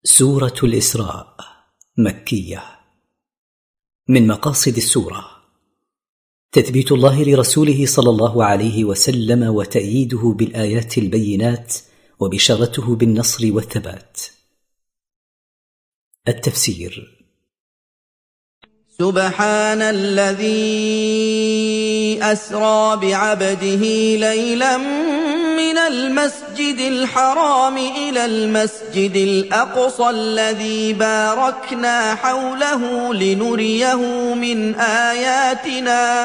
سورة الإسراء مكية. من مقاصد السورة تثبيت الله لرسوله صلى الله عليه وسلم وتأييده بالآيات البينات وبشارته بالنصر والثبات. التفسير: سبحان الذي أسرى بعبده ليلا من المسجد الحرام إلى المسجد الأقصى الذي باركنا حوله لنريه من آياتنا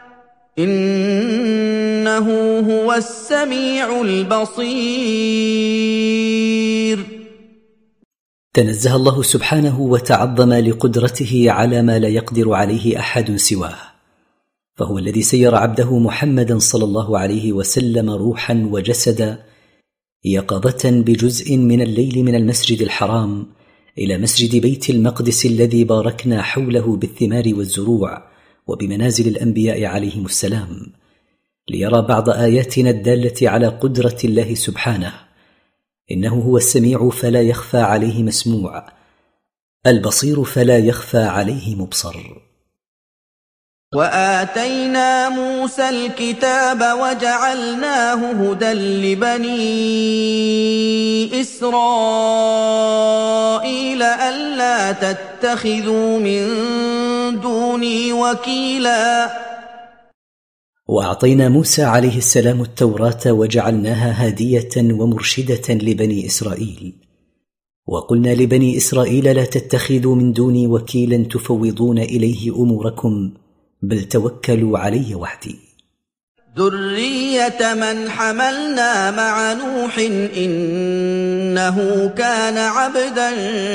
إنه هو السميع البصير. تنزه الله سبحانه وتعظم لقدرته على ما لا يقدر عليه أحد سواه، فهو الذي سير عبده محمدا صلى الله عليه وسلم روحا وجسدا يقظة بجزء من الليل من المسجد الحرام إلى مسجد بيت المقدس الذي باركنا حوله بالثمار والزروع وبمنازل الأنبياء عليهم السلام، ليرى بعض آياتنا الدالة على قدرة الله سبحانه. إنه هو السميع فلا يخفى عليه مسموع، البصير فلا يخفى عليه مبصر. وآتينا موسى الكتاب وجعلناه هدى لبني إسرائيل ألا تتخذوا من دوني وكيلا. وأعطينا موسى عليه السلام التوراة وجعلناها هادية ومرشدة لبني إسرائيل، وقلنا لبني إسرائيل لا تتخذوا من دوني وكيلا تفوضون إليه أموركم، بل توكلوا علي وحدي. ذرية من حملنا مع نوح إنه كان عبدا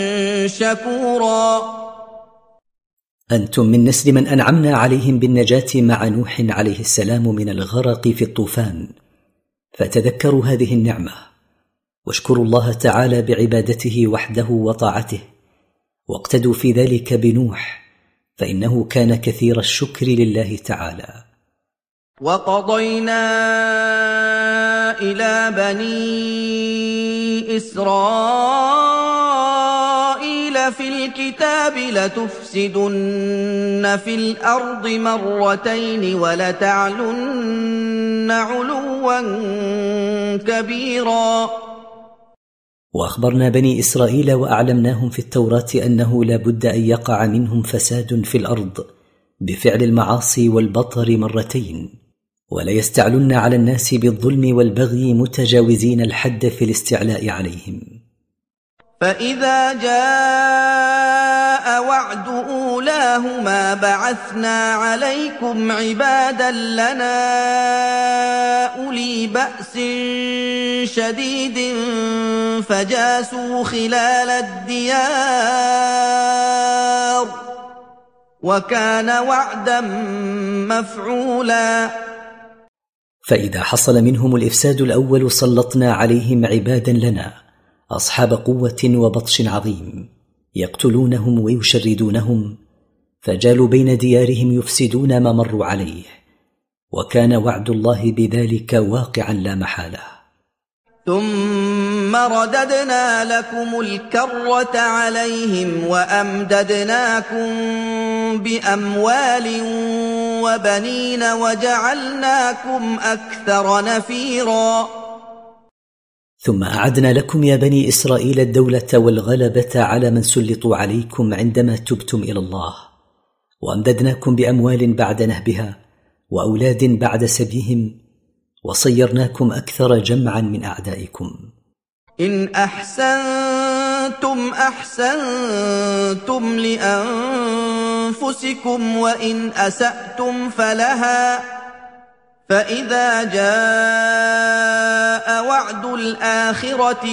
شكورا. أنتم من نسل من أنعمنا عليهم بالنجاة مع نوح عليه السلام من الغرق في الطوفان، فتذكروا هذه النعمة واشكروا الله تعالى بعبادته وحده وطاعته، واقتدوا في ذلك بنوح فإنه كان كثير الشكر لله تعالى. وقضينا إلى بني إسرائيل في الكتاب لتفسدن في الأرض مرتين ولتعلن علوا كبيرا. وأخبرنا بني إسرائيل وأعلمناهم في التوراة أنه لا بد أن يقع منهم فساد في الأرض بفعل المعاصي والبطر مرتين، ولا يستعلن على الناس بالظلم والبغي متجاوزين الحد في الاستعلاء عليهم. فإذا جاء وعد أولاهما بعثنا عليكم عبادا لنا أولي بأس شديد فجاسوا خلال الديار وكان وعدا مفعولا. فإذا حصل منهم الإفساد الأول صلطنا عليهم عبادا لنا أصحاب قوة وبطش عظيم يقتلونهم ويشردونهم، فجالوا بين ديارهم يفسدون ما مروا عليه، وكان وعد الله بذلك واقعا لا محالة. ثم رددنا لكم الكرة عليهم وأمددناكم بأموال وبنين وجعلناكم أكثر نفيرا. ثم أعدنا لكم يا بني إسرائيل الدولة والغلبة على من سلطوا عليكم عندما تبتم إلى الله، وأمددناكم بأموال بعد نهبها وأولاد بعد سبيهم، وصيرناكم أكثر جمعا من أعدائكم. إن أحسنتم أحسنتم لأنفسكم وإن أسأتم فلها، فإذا جاء وعد الآخرة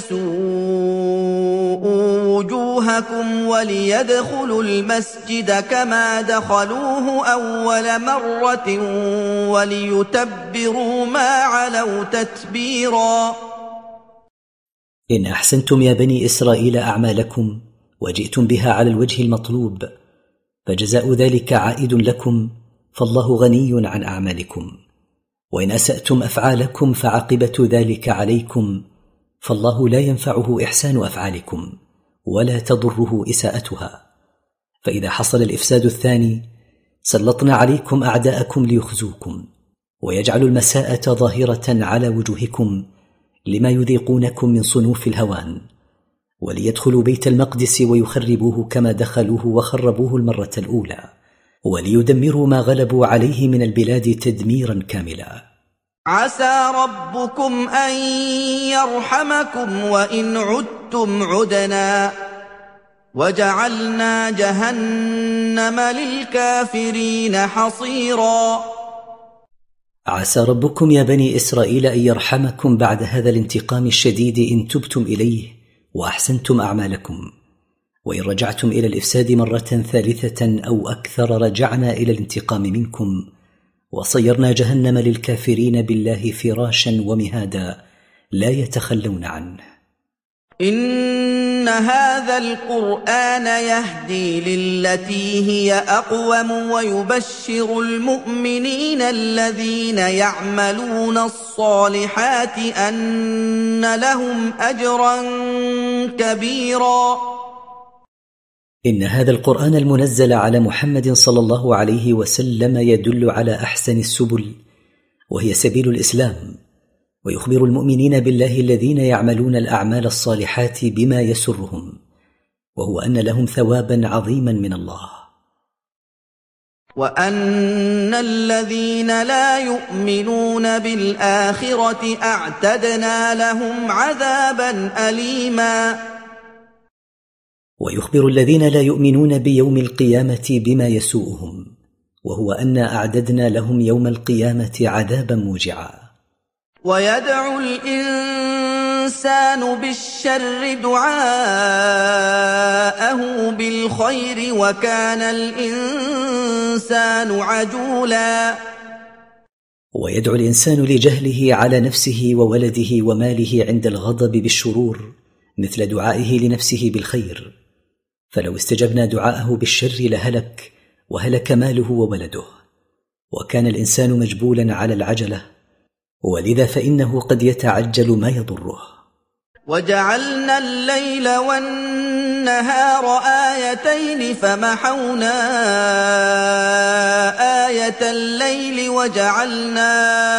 ليسوءوا وجوهكم وليدخلوا المسجد كما دخلوه أول مرة وليتبروا ما علوا تتبيرا. إن أحسنتم يا بني إسرائيل أعمالكم وجئتم بها على الوجه المطلوب، فجزاء ذلك عائد لكم، فالله غني عن أعمالكم. وإن أسأتم أفعالكم فعاقبة ذلك عليكم، فالله لا ينفعه إحسان أفعالكم، ولا تضره إساءتها. فإذا حصل الإفساد الثاني سلطنا عليكم أعداءكم ليخزوكم ويجعلوا المساءة ظاهرة على وجوهكم لما يذيقونكم من صنوف الهوان، وليدخلوا بيت المقدس ويخربوه كما دخلوه وخربوه المرة الأولى، وليدمروا ما غلبوا عليه من البلاد تدميرا كاملا. عسى ربكم أن يرحمكم وإن عدتم عدنا وجعلنا جهنم للكافرين حصيرا. عسى ربكم يا بني إسرائيل أن يرحمكم بعد هذا الانتقام الشديد إن تبتم إليه وأحسنتم أعمالكم، وإن رجعتم إلى الإفساد مرة ثالثة أو أكثر رجعنا إلى الانتقام منكم وصيرنا جهنم للكافرين بالله فراشا ومهادا لا يتخلون عنه. إن هذا القرآن يهدي للتي هي أقوم ويبشر المؤمنين الذين يعملون الصالحات أن لهم أجرا كبيرا. إن هذا القرآن المنزل على محمد صلى الله عليه وسلم يدل على أحسن السبل، وهي سبيل الإسلام، ويخبر المؤمنين بالله الذين يعملون الأعمال الصالحات بما يسرهم، وهو أن لهم ثوابا عظيما من الله. وأن الذين لا يؤمنون بالآخرة أعتدنا لهم عذابا أليما. ويخبر الذين لا يؤمنون بيوم القيامة بما يسوءهم، وهو أن أعددنا لهم يوم القيامة عذابا موجعا. ويدعو الإنسان بالشر دعاءه بالخير وكان الإنسان عجولا. ويدعو الإنسان لجهله على نفسه وولده وماله عند الغضب بالشرور مثل دعائه لنفسه بالخير، فلو استجبنا دعاءه بالشر لهلك وهلك ماله وولده، وكان الإنسان مجبولا على العجلة، ولذا فإنه قد يتعجل ما يضره. وجعلنا الليل والنهار آيتين فمحونا آية الليل وجعلنا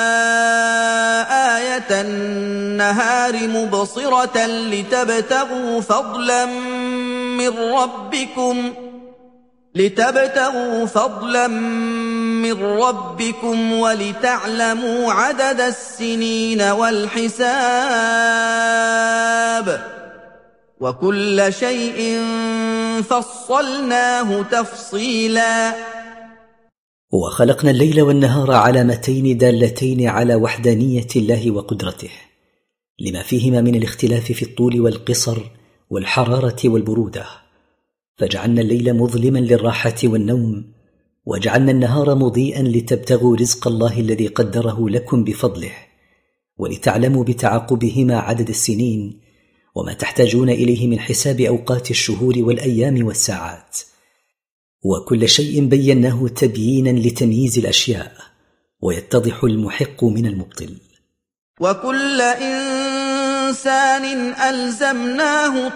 آية النهار مبصرة لتبتغوا فضلا من ربكم ولتعلموا عدد السنين والحساب وكل شيء فصلناه تفصيلا. وخلقنا الليل والنهار علامتين دالتين على وحدانية الله وقدرته، لما فيهما من الاختلاف في الطول والقصر والحرارة والبرودة، فجعلنا الليل مظلما للراحة والنوم، وجعلنا النهار مضيئا لتبتغوا رزق الله الذي قدره لكم بفضله، ولتعلموا بتعاقبهما عدد السنين وما تحتاجون إليه من حساب أوقات الشهور والأيام والساعات، وكل شيء بيناه تبيينا لتمييز الأشياء ويتضح المحق من المبطل. وكل إنسان ألزمناه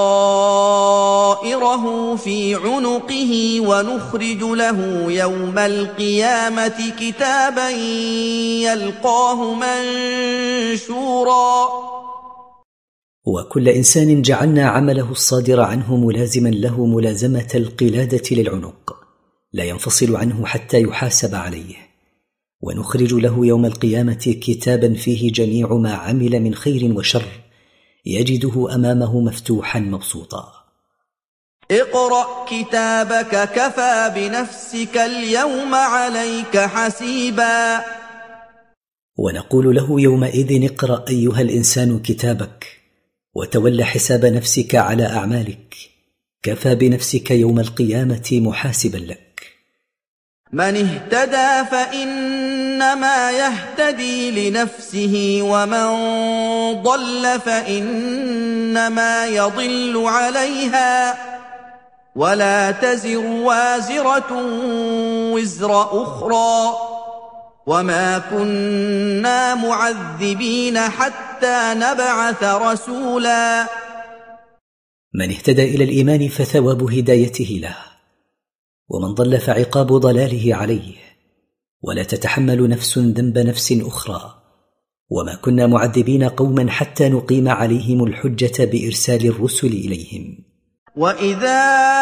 طائره في عنقه ونخرج له يوم القيامة كتابا يلقاه منشورا. وكل إنسان جعلنا عمله الصادر عنه ملازما له ملازمة القلادة للعنق، لا ينفصل عنه حتى يحاسب عليه، ونخرج له يوم القيامة كتابا فيه جميع ما عمل من خير وشر يجده أمامه مفتوحا مبسوطا. اقرأ كتابك كفى بنفسك اليوم عليك حسيبا. ونقول له يومئذ اقرأ أيها الإنسان كتابك وتول حساب نفسك على أعمالك، كفى بنفسك يوم القيامة محاسبا لك. من اهتدى فإنما يهتدي لنفسه ومن ضل فإنما يضل عليها ولا تزر وازرة وزر أخرى وما كنا معذبين حتى نبعث رسولا. من اهتدى إلى الإيمان فثواب هدايته له، ومن ضل فعقاب ضلاله عليه، ولا تتحمل نفس ذنب نفس أخرى، وما كنا معذبين قوما حتى نقيم عليهم الحجة بإرسال الرسل إليهم. وإذا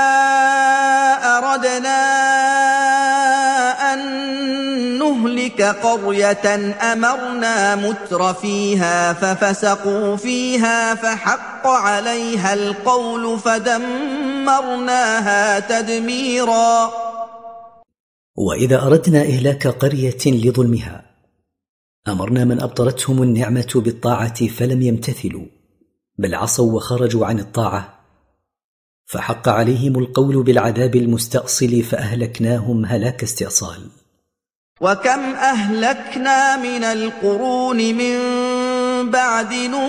أردنا أن نهلك قرية أمرنا متر فيها ففسقوا فيها فحق عليها القول فدمرناها تدميرا. وإذا أردنا إهلاك قرية لظلمها أمرنا من أبطرتهم النعمة بالطاعة فلم يمتثلوا، بل عصوا وخرجوا عن الطاعة، فحق عليهم القول بالعذاب المستأصل فأهلكناهم هلاك استئصال. وكم أهلكنا من القرون من بعد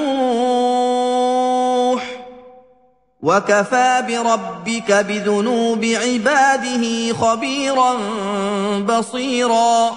نوح وكفى بربك بذنوب عباده خبيرا بصيرا.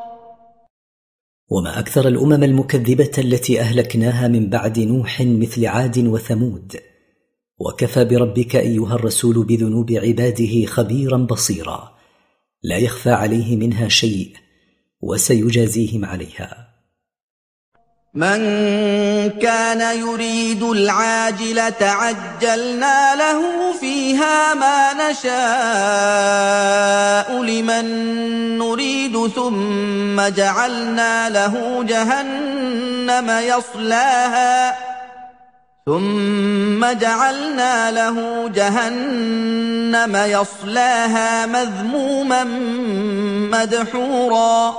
وما أكثر الأمم المكذبة التي أهلكناها من بعد نوح مثل عاد وثمود، وكفى بربك أيها الرسول بذنوب عباده خبيرا بصيرا، لا يخفى عليه منها شيء وسيجازيهم عليها. من كان يريد العاجلة عجلنا له فيها ما نشاء لمن نريد ثم جعلنا له جهنم يصلاها مذموما مدحورا.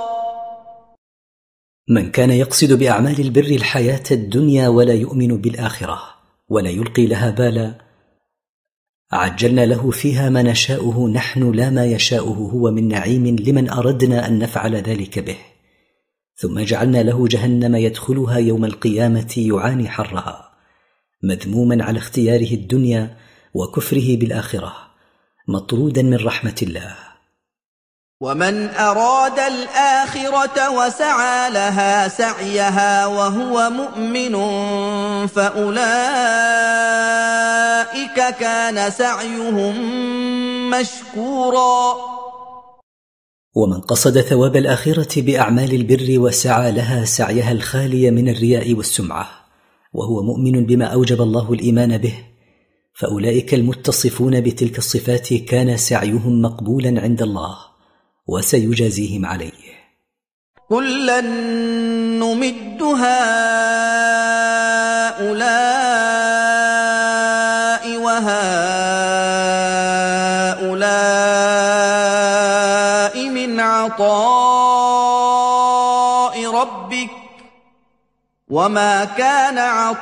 من كان يقصد بأعمال البر الحياة الدنيا ولا يؤمن بالآخرة ولا يلقي لها بالا، عجلنا له فيها ما نشاؤه نحن لا ما يشاؤه هو من نعيم لمن أردنا أن نفعل ذلك به، ثم جعلنا له جهنم يدخلها يوم القيامة يعاني حرها، مذموما على اختياره الدنيا وكفره بالآخرة، مطرودا من رحمة الله. ومن أراد الآخرة وسعى لها سعيها وهو مؤمن فأولئك كان سعيهم مشكورا. ومن قصد ثواب الآخرة بأعمال البر وسعى لها سعيها الخالي من الرياء والسمعة وهو مؤمن بما أوجب الله الإيمان به، فأولئك المتصفون بتلك الصفات كان سعيهم مقبولا عند الله وسيجازيهم عليه. كلا نمد هؤلاء وهؤلاء من عطاء ربك وما كان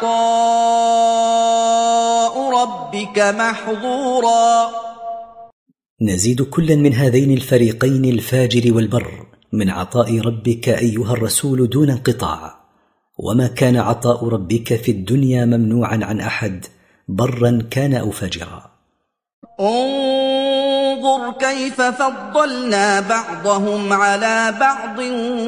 عطاء ربك محظورا. نزيد كلا من هذين الفريقين الفاجر والبر من عطاء ربك أيها الرسول دون انقطاع، وما كان عطاء ربك في الدنيا ممنوعا عن أحد برا كان أو فاجرا. انظر كيف فضلنا بعضهم على بعض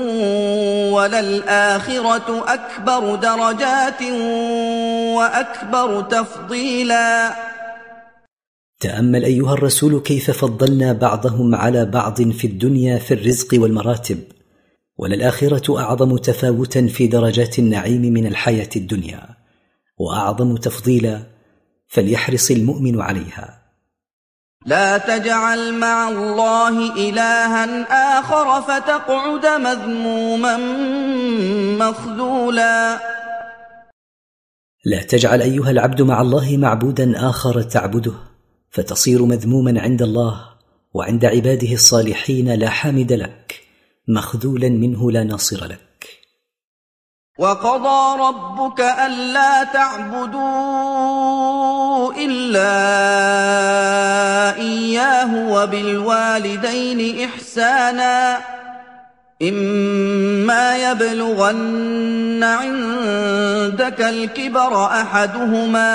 وللآخرة أكبر درجات وأكبر تفضيلا. تأمل أيها الرسول كيف فضلنا بعضهم على بعض في الدنيا في الرزق والمراتب، وللآخرة أعظم تفاوتا في درجات النعيم من الحياة الدنيا وأعظم تفضيلا، فليحرص المؤمن عليها. لا تجعل مع الله إلها آخر فتقعد مذموما مخذولا. لا تجعل أيها العبد مع الله معبودا آخر تعبده فتصير مذموما عند الله وعند عباده الصالحين لا حامد لك، مخذولا منه لا ناصر لك. وقضى ربك ألا تعبدوا إلا إياه وبالوالدين إحسانا إما يبلغن عندك الكبر أحدهما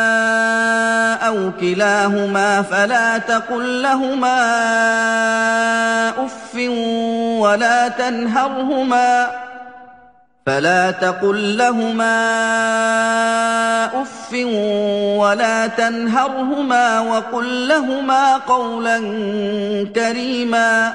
أو كلاهما فلا تقل لهما أف أف ولا تنهرهما وقل لهما قولا كريما.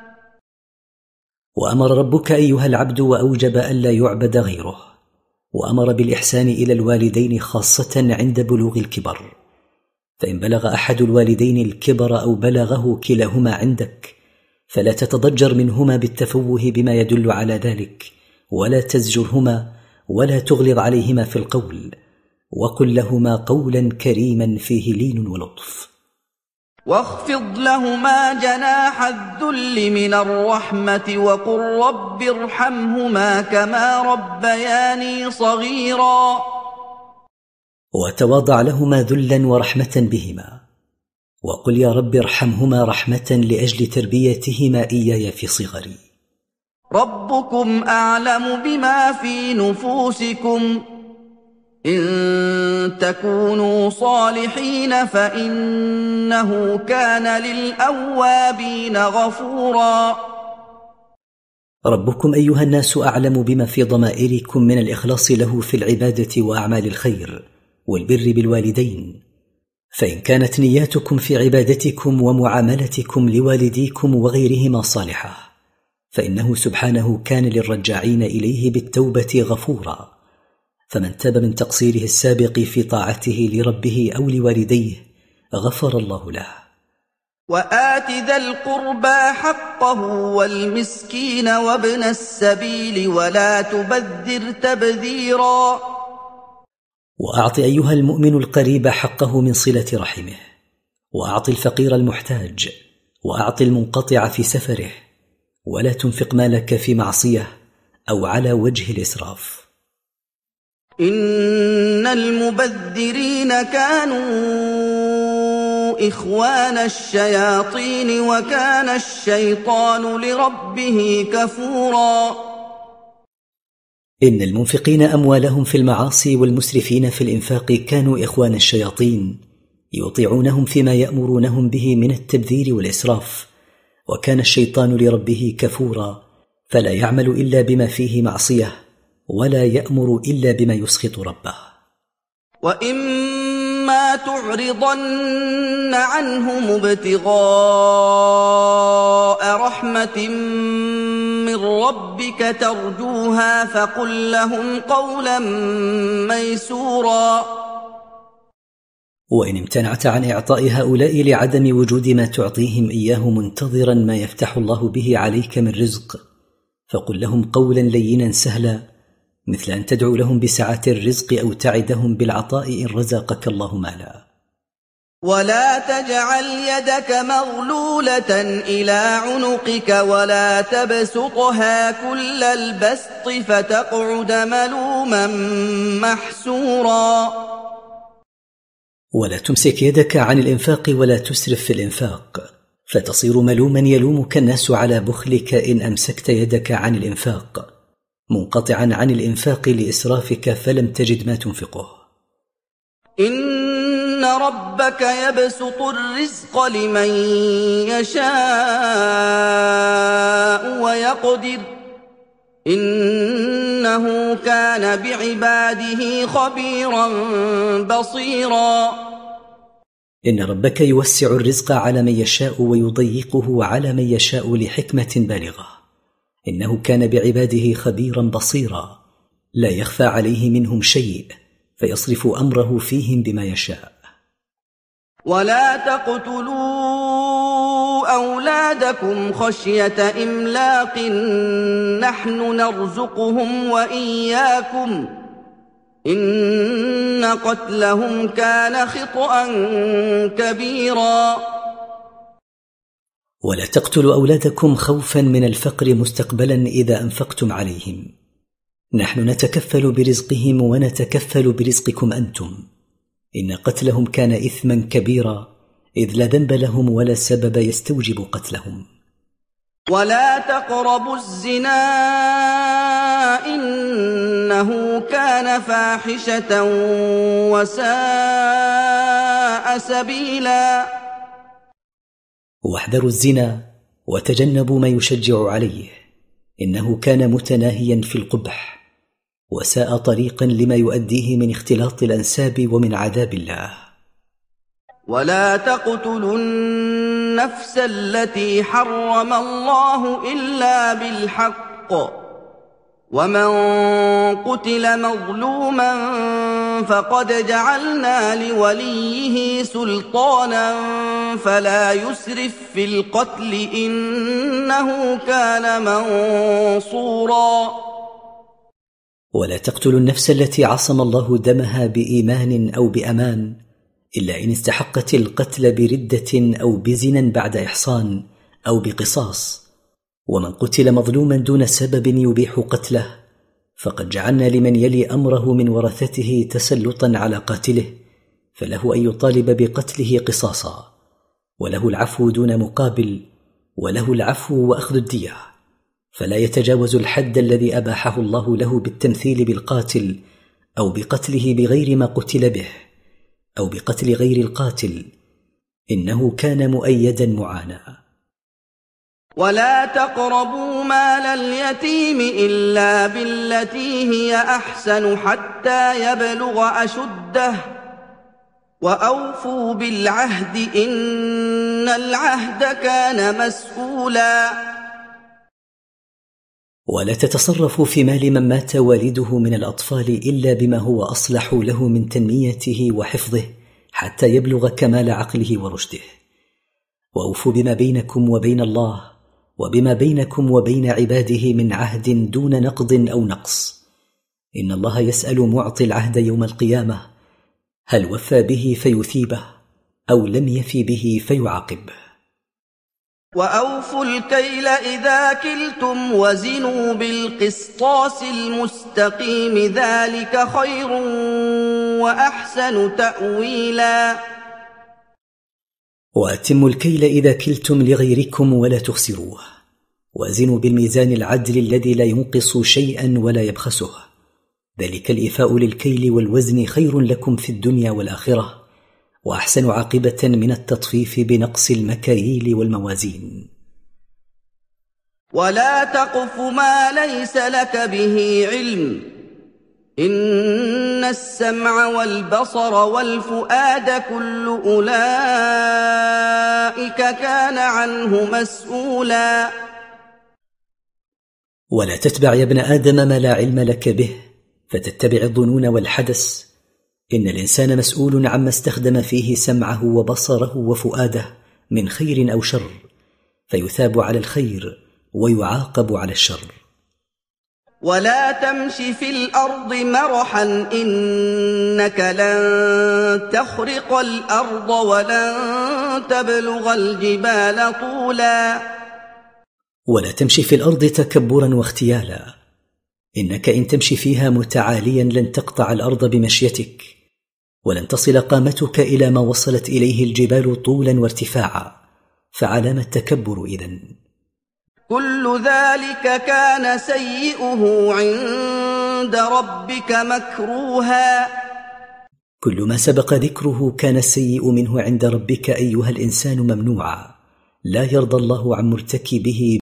وأمر ربك أيها العبد وأوجب ألا يعبد غيره، وأمر بالإحسان إلى الوالدين خاصة عند بلوغ الكبر، فإن بلغ أحد الوالدين الكبر أو بلغه كلاهما عندك فلا تتضجر منهما بالتفوه بما يدل على ذلك، ولا تزجرهما ولا تغلظ عليهما في القول، وقل لهما قولا كريما فيه لين ولطف. واخفض لهما جناح الذل من الرحمة وقل رب ارحمهما كما ربياني صغيرا. وتواضع لهما ذلا ورحمة بهما، وقل يا رب ارحمهما رحمة لأجل تربيتهما إياي في صغري. ربكم أعلم بما في نفوسكم إن تكونوا صالحين فإنه كان للأوابين غفورا. ربكم أيها الناس أعلم بما في ضمائركم من الإخلاص له في العبادة وأعمال الخير والبر بالوالدين، فإن كانت نياتكم في عبادتكم ومعاملتكم لوالديكم وغيرهما صالحة فإنه سبحانه كان للرجاعين إليه بالتوبة غفورا، فمن تاب من تقصيره السابق في طاعته لربه أو لوالديه غفر الله له. وآت ذا القربى حقه والمسكين وابن السبيل ولا تبذر تبذيرا. وأعط أيها المؤمن القريب حقه من صلة رحمه، وأعط الفقير المحتاج، وأعط المنقطع في سفره، ولا تنفق مالك في معصية أو على وجه الإسراف. إن المبذرين كانوا إخوان الشياطين وكان الشيطان لربه كفورا. إن المنفقين أموالهم في المعاصي والمسرفين في الإنفاق كانوا إخوان الشياطين يطيعونهم فيما يأمرونهم به من التبذير والإسراف، وكان الشيطان لربه كفورا فلا يعمل إلا بما فيه معصية ولا يأمر إلا بما يسخط ربه. وإما تعرضن عنهم ابتغاء رحمة من ربك ترجوها فقل لهم قولا ميسورا. وإن امتنعت عن إعطاء هؤلاء لعدم وجود ما تعطيهم إياه منتظرا ما يفتح الله به عليك من رزق فقل لهم قولا لينا سهلا، مثل أن تدعو لهم بسعة الرزق أو تعدهم بالعطاء إن رزقك الله مالا. ولا تجعل يدك مغلولة إلى عنقك ولا تبسطها كل البسط فتقعد ملوما محسورا. ولا تمسك يدك عن الإنفاق ولا تسرف في الإنفاق فتصير ملوما يلومك الناس على بخلك إن أمسكت يدك عن الإنفاق، منقطعا عن الإنفاق لإسرافك فلم تجد ما تنفقه. إن ربك يبسط الرزق لمن يشاء ويقدر إنه كان بعباده خبيرا بصيرا. إن ربك يوسع الرزق على من يشاء ويضيقه على من يشاء لحكمة بالغة، إنه كان بعباده خبيرا بصيرا، لا يخفى عليه منهم شيء فيصرف أمره فيهم بما يشاء. ولا تقتلوا أولادكم خشية إملاق نحن نرزقهم وإياكم إن قتلهم كان خطأ كبيرا. ولا تقتلوا أولادكم خوفا من الفقر مستقبلا إذا أنفقتم عليهم، نحن نتكفل برزقهم ونتكفل برزقكم أنتم، إن قتلهم كان إثما كبيرا إذ لا ذنب لهم ولا سبب يستوجب قتلهم. ولا تقربوا الزنا إنه كان فاحشة وساء سبيلا. واحذروا الزنا وتجنبوا ما يشجع عليه، إنه كان متناهيا في القبح وساء طريقا لما يؤديه من اختلاط الأنساب ومن عذاب الله. ولا تقتلوا النفس التي حرم الله إلا بالحق ومن قتل مظلوما فقد جعلنا لوليه سلطانا فلا يسرف في القتل إنه كان منصورا. ولا تقتلوا النفس التي عصم الله دمها بإيمان أو بأمان إلا إن استحقت القتل بردة أو بزنا بعد إحصان أو بقصاص، ومن قتل مظلوما دون سبب يبيح قتله فقد جعلنا لمن يلي أمره من ورثته تسلطا على قاتله، فله أن يطالب بقتله قصاصا، وله العفو دون مقابل، وله العفو وأخذ الدية، فلا يتجاوز الحد الذي أباحه الله له بالتمثيل بالقاتل أو بقتله بغير ما قتل به أو بقتل غير القاتل، إنه كان مؤيدا معانا. ولا تقربوا مال اليتيم إلا بالتي هي أحسن حتى يبلغ أشده وأوفوا بالعهد إن العهد كان مسؤولا. ولا تتصرفوا في مال من مات والده من الأطفال إلا بما هو أصلح له من تنميته وحفظه حتى يبلغ كمال عقله ورشده، وأوفوا بما بينكم وبين الله وبما بينكم وبين عباده من عهد دون نقض أو نقص، إن الله يسأل معطي العهد يوم القيامة هل وفى به فيثيبه أو لم يفي به فيعاقبه. وأوفوا الكيل إذا كلتم وزنوا بالقسطاس المستقيم ذلك خير وأحسن تأويلا. وأتموا الكيل إذا كلتم لغيركم ولا تخسروه، وازنوا بالميزان العدل الذي لا ينقص شيئا ولا يبخسه، ذلك الإيفاء للكيل والوزن خير لكم في الدنيا والآخرة، وأحسن عاقبة من التطفيف بنقص المكاييل والموازين. ولا تقف ما ليس لك به علم إن السمع والبصر والفؤاد كل أولئك كان عنه مسؤولا. ولا تتبع يا ابن آدم ما لا علم لك به فتتبع الظنون والحدث، إن الإنسان مسؤول عما استخدم فيه سمعه وبصره وفؤاده من خير أو شر، فيثاب على الخير ويعاقب على الشر. ولا تمش في الأرض مرحا إنك لن تخرق الأرض ولن تبلغ الجبال طولا. ولا تمشي في الأرض تكبرا واختيالا، إنك إن تمشي فيها متعاليا لن تقطع الأرض بمشيتك، ولن تصل قامتك إلى ما وصلت إليه الجبال طولا وارتفاعا، فعلام التكبر إذن؟ كل ذلك كان سيئه عند ربك مكروها. كل ما سبق ذكره كان السيء منه عند ربك أيها الإنسان ممنوعا، لا يرضى الله عن مرتكبه